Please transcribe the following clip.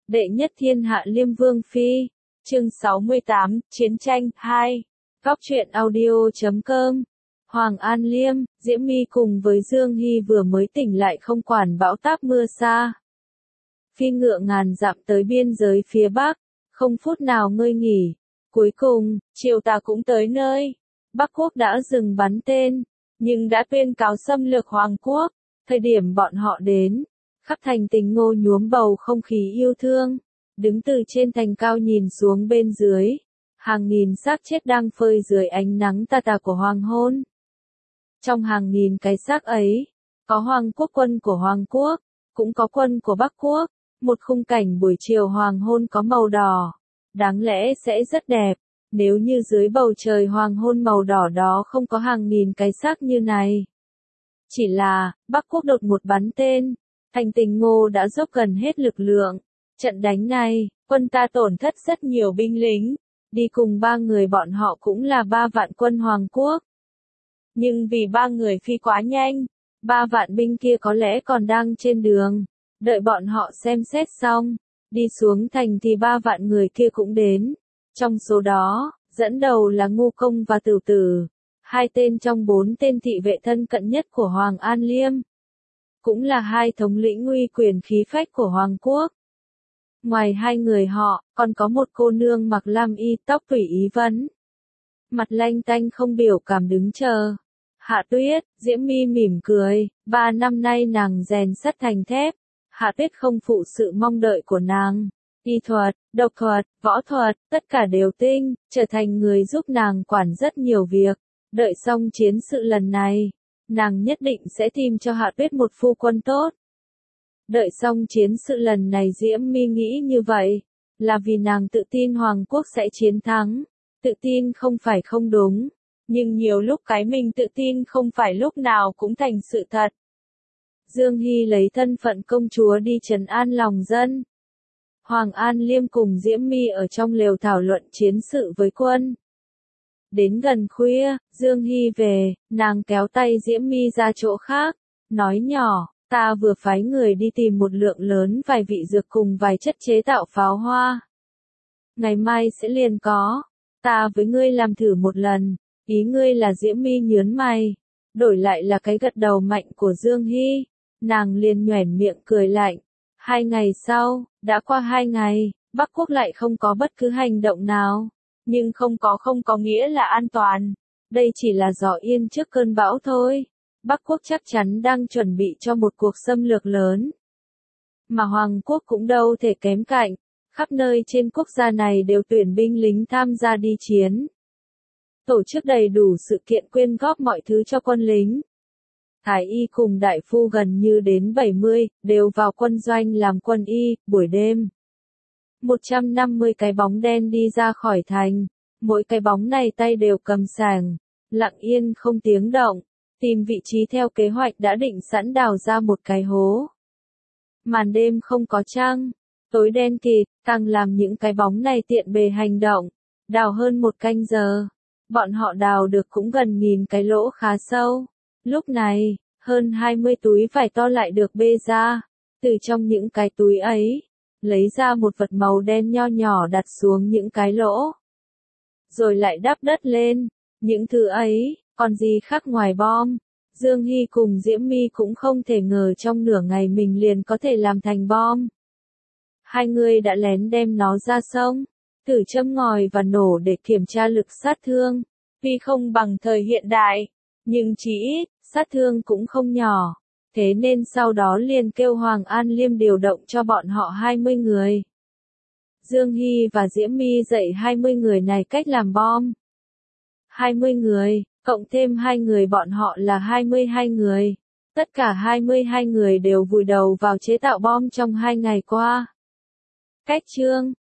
Đệ nhất thiên hạ Liêm Vương Phi. Chương 68, Chiến tranh 2. Góc truyện audio.com. Hoàng An Liêm, Diễm My cùng với Dương Hy vừa mới tỉnh lại không quản bão táp mưa xa. Phi ngựa ngàn dặm tới biên giới phía Bắc, không phút nào ngơi nghỉ. Cuối cùng, triều ta cũng tới nơi. Bắc quốc đã dừng bắn tên, nhưng đã tuyên cáo xâm lược Hoàng quốc. Thời điểm bọn họ đến, khắp thành tình ngô nhuốm bầu không khí yêu thương. Đứng từ trên thành cao nhìn xuống bên dưới, hàng nghìn xác chết đang phơi dưới ánh nắng tà tà của hoàng hôn. Trong hàng nghìn cái xác ấy, có hoàng quốc quân của Hoàng quốc, cũng có quân của Bắc quốc. Một khung cảnh buổi chiều hoàng hôn có màu đỏ, đáng lẽ sẽ rất đẹp, nếu như dưới bầu trời hoàng hôn màu đỏ đó không có hàng nghìn cái xác như này. Chỉ là, Bắc quốc đột một bắn tên, thành tình ngô đã dốc gần hết lực lượng. Trận đánh này, quân ta tổn thất rất nhiều binh lính, đi cùng 3 người bọn họ cũng là 3 vạn quân Hoàng quốc. Nhưng vì 3 người phi quá nhanh, 3 vạn binh kia có lẽ còn đang trên đường, đợi bọn họ xem xét xong, đi xuống thành thì 3 vạn người kia cũng đến. Trong số đó, dẫn đầu là Ngu Công và Tửu Tử, 2 tên trong 4 tên thị vệ thân cận nhất của Hoàng An Liêm. Cũng là 2 thống lĩnh uy quyền khí phách của Hoàng quốc. Ngoài 2 người họ, còn có một cô nương mặc lam y tóc tùy ý vấn. Mặt lanh tanh không biểu cảm đứng chờ. Hạ Tuyết, Diễm My mỉm cười, 3 năm nay nàng rèn sắt thành thép. Hạ Tuyết không phụ sự mong đợi của nàng. Y thuật, độc thuật, võ thuật, tất cả đều tinh, trở thành người giúp nàng quản rất nhiều việc. Đợi xong chiến sự lần này, nàng nhất định sẽ tìm cho Hạ Tuyết một phu quân tốt. Đợi xong chiến sự lần này Diễm My nghĩ như vậy, là vì nàng tự tin Hoàng quốc sẽ chiến thắng. Tự tin không phải không đúng, nhưng nhiều lúc cái mình tự tin không phải lúc nào cũng thành sự thật. Dương Hy lấy thân phận công chúa đi trấn an lòng dân. Hoàng An Liêm cùng Diễm My ở trong lều thảo luận chiến sự với quân. Đến gần khuya, Dương Hy về, nàng kéo tay Diễm My ra chỗ khác, nói nhỏ. Ta vừa phái người đi tìm một lượng lớn vài vị dược cùng vài chất chế tạo pháo hoa. Ngày mai sẽ liền có. Ta với ngươi làm thử một lần. Ý ngươi là Diễm My nhớn mày. Đổi lại là cái gật đầu mạnh của Dương Hy. Nàng liền nhoẻn miệng cười lạnh. 2 ngày sau, đã qua 2 ngày, Bắc quốc lại không có bất cứ hành động nào. Nhưng không có nghĩa là an toàn. Đây chỉ là gió yên trước cơn bão thôi. Bắc quốc chắc chắn đang chuẩn bị cho một cuộc xâm lược lớn. Mà Hoàng quốc cũng đâu thể kém cạnh, khắp nơi trên quốc gia này đều tuyển binh lính tham gia đi chiến. Tổ chức đầy đủ sự kiện quyên góp mọi thứ cho quân lính. Thái y cùng đại phu gần như đến 70, đều vào quân doanh làm quân y, buổi đêm. 150 cái bóng đen đi ra khỏi thành, mỗi cái bóng này tay đều cầm sàng, lặng yên không tiếng động. Tìm vị trí theo kế hoạch đã định sẵn đào ra một cái hố. Màn đêm không có trăng, tối đen kịt, càng làm những cái bóng này tiện bề hành động. Đào hơn 1 canh giờ, bọn họ đào được cũng gần 1000 cái lỗ khá sâu. Lúc này, hơn 20 túi vải to lại được bê ra. Từ trong những cái túi ấy, lấy ra một vật màu đen nho nhỏ đặt xuống những cái lỗ. Rồi lại đắp đất lên, những thứ ấy. Còn gì khác ngoài bom, Dương Hy cùng Diễm My cũng không thể ngờ trong nửa ngày mình liền có thể làm thành bom. 2 người đã lén đem nó ra sông, thử châm ngòi và nổ để kiểm tra lực sát thương. Tuy không bằng thời hiện đại, nhưng chỉ ít, sát thương cũng không nhỏ. Thế nên sau đó liền kêu Hoàng An Liêm điều động cho bọn họ 20 người. Dương Hy và Diễm My dạy 20 người này cách làm bom. 20 người. Cộng thêm 2 người bọn họ là 22 người. Tất cả 22 người đều vùi đầu vào chế tạo bom trong 2 ngày qua. Cách chương,